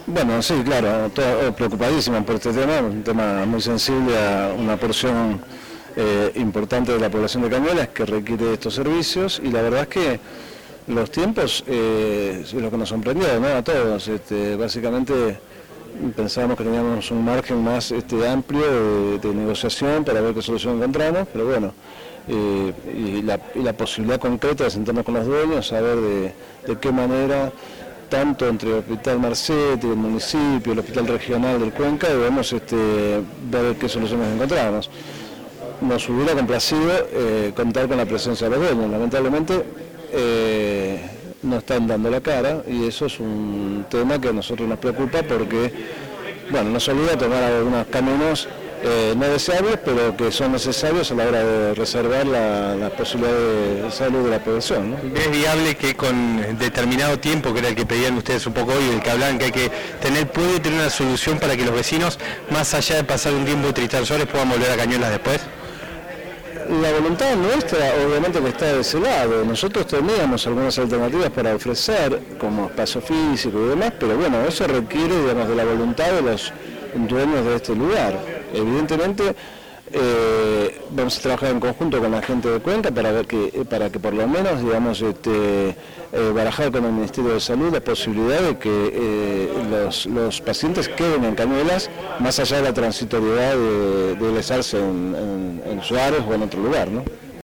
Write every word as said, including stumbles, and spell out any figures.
Bueno, sí, claro, todo, preocupadísima por este tema, un tema muy sensible a una porción eh, importante de la población de Cañuelas que requiere estos servicios, y la verdad es que los tiempos eh, es lo que nos sorprendió, ¿no? A todos. Este, básicamente pensábamos que teníamos un margen más este, amplio de, de negociación para ver qué solución encontramos, pero bueno, eh, y, la, y la posibilidad concreta de sentarnos con los dueños, saber de, de qué manera, tanto entre el Hospital Marcetti, el municipio, el Hospital Regional del Cuenca, debemos este, ver qué soluciones encontramos. Nos hubiera complacido eh, contar con la presencia de los dueños, lamentablemente eh, no están dando la cara, y eso es un tema que a nosotros nos preocupa porque, bueno, nos obliga a tomar algunos caminos eh, no deseables, pero que son necesarios a la hora de reservar la, la posibilidad de salud de la población, ¿no? ¿Es viable que con determinado tiempo, que era el que pedían ustedes un poco hoy, el que hablan que hay que tener, puede tener una solución para que los vecinos, más allá de pasar un tiempo de Tristansores, puedan volver a Cañuelas después? La voluntad nuestra obviamente que está de ese lado. Nosotros teníamos algunas alternativas para ofrecer, como espacio físico y demás, pero bueno, eso requiere, digamos, de la voluntad de los dueños de este lugar. Evidentemente eh, vamos a trabajar en conjunto con la gente de Cuenca para ver que, para que por lo menos, digamos, este, eh, barajar con el Ministerio de Salud la posibilidad de que eh, los, los pacientes queden en Cañuelas, más allá de la transitoriedad de, de ingresarse en, en, en Suárez o en otro lugar, ¿no?